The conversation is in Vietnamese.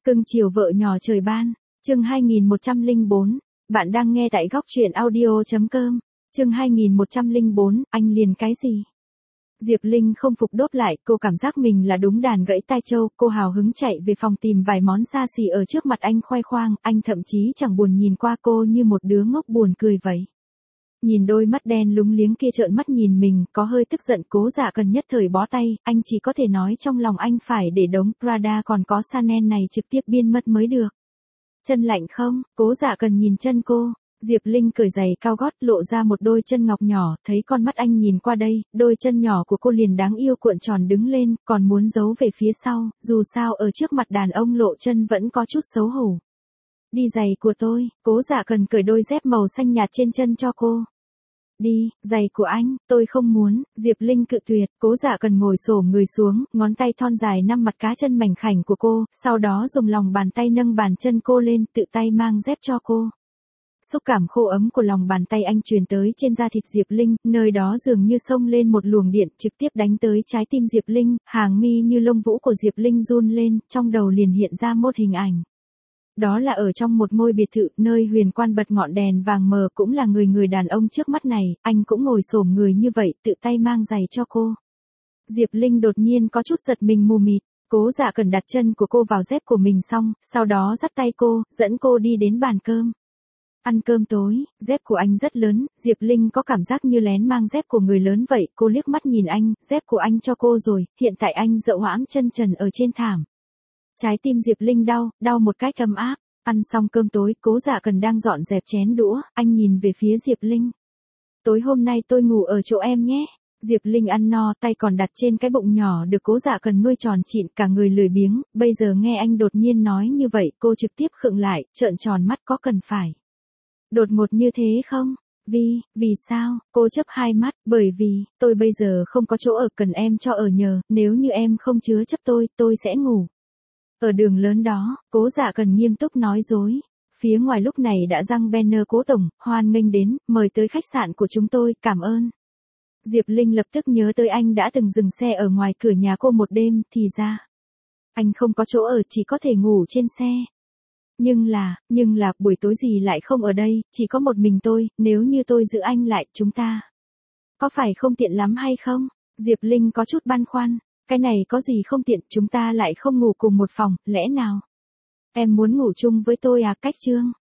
Cưng chiều vợ nhỏ trời ban, chương 2104, bạn đang nghe tại góc truyện audio.com, chương 2104, anh liền cái gì? Diệp Linh không phục đốt lại, cô cảm giác mình là đúng đàn gãy tai châu, cô hào hứng chạy về phòng tìm vài món xa xỉ ở trước mặt anh khoe khoang, anh thậm chí chẳng buồn nhìn qua cô như một đứa ngốc buồn cười vậy. Nhìn đôi mắt đen lúng liếng kia trợn mắt nhìn mình, có hơi tức giận Cố Dạ Cần nhất thời bó tay, anh chỉ có thể nói trong lòng anh phải để đống Prada còn có Chanel này trực tiếp biên mất mới được. Chân lạnh không? Cố Dạ Cần nhìn chân cô. Diệp Linh cởi giày cao gót lộ ra một đôi chân ngọc nhỏ, thấy con mắt anh nhìn qua đây, đôi chân nhỏ của cô liền đáng yêu cuộn tròn đứng lên, còn muốn giấu về phía sau, dù sao ở trước mặt đàn ông lộ chân vẫn có chút xấu hổ. Đi giày của tôi, Cố Dạ Cần cởi đôi dép màu xanh nhạt trên chân cho cô. Đi, giày của anh, tôi không muốn, Diệp Linh cự tuyệt, Cố Dạ Cần ngồi xổm người xuống, ngón tay thon dài nắm mặt cá chân mảnh khảnh của cô, sau đó dùng lòng bàn tay nâng bàn chân cô lên, tự tay mang dép cho cô. Xúc cảm khô ấm của lòng bàn tay anh truyền tới trên da thịt Diệp Linh, nơi đó dường như xông lên một luồng điện trực tiếp đánh tới trái tim Diệp Linh, hàng mi như lông vũ của Diệp Linh run lên, trong đầu liền hiện ra một hình ảnh. Đó là ở trong một ngôi biệt thự, nơi huyền quan bật ngọn đèn vàng mờ cũng là người đàn ông trước mắt này, anh cũng ngồi xổm người như vậy, tự tay mang giày cho cô. Diệp Linh đột nhiên có chút giật mình mù mịt, Cố Dạ Cần đặt chân của cô vào dép của mình xong, sau đó dắt tay cô, dẫn cô đi đến bàn cơm. Ăn cơm tối, dép của anh rất lớn, Diệp Linh có cảm giác như lén mang dép của người lớn vậy, cô liếc mắt nhìn anh, dép của anh cho cô rồi, hiện tại anh dậu hãm chân trần ở trên thảm. Trái tim Diệp Linh đau một cách ấm áp, ăn xong cơm tối, Cố Dạ Cần đang dọn dẹp chén đũa, anh nhìn về phía Diệp Linh. Tối hôm nay tôi ngủ ở chỗ em nhé. Diệp Linh ăn no, tay còn đặt trên cái bụng nhỏ được Cố Dạ Cần nuôi tròn trịn, cả người lười biếng, bây giờ nghe anh đột nhiên nói như vậy, cô trực tiếp khựng lại, trợn tròn mắt có cần phải đột ngột như thế không? Vì sao? Cô chớp hai mắt, bởi vì, tôi bây giờ không có chỗ ở cần em cho ở nhờ, nếu như em không chứa chấp tôi sẽ ngủ ở đường lớn đó. Cố Dạ Cần nghiêm túc nói dối. Phía ngoài lúc này đã răng banner Cố tổng, hoan nghênh đến, mời tới khách sạn của chúng tôi, cảm ơn. Diệp Linh lập tức nhớ tới anh đã từng dừng xe ở ngoài cửa nhà cô một đêm, thì ra anh không có chỗ ở, chỉ có thể ngủ trên xe. Nhưng là, buổi tối gì lại không ở đây, chỉ có một mình tôi, nếu như tôi giữ anh lại, chúng ta có phải không tiện lắm hay không? Diệp Linh có chút băn khoăn. Cái này có gì không tiện, chúng ta lại không ngủ cùng một phòng, lẽ nào em muốn ngủ chung với tôi à? Cách chương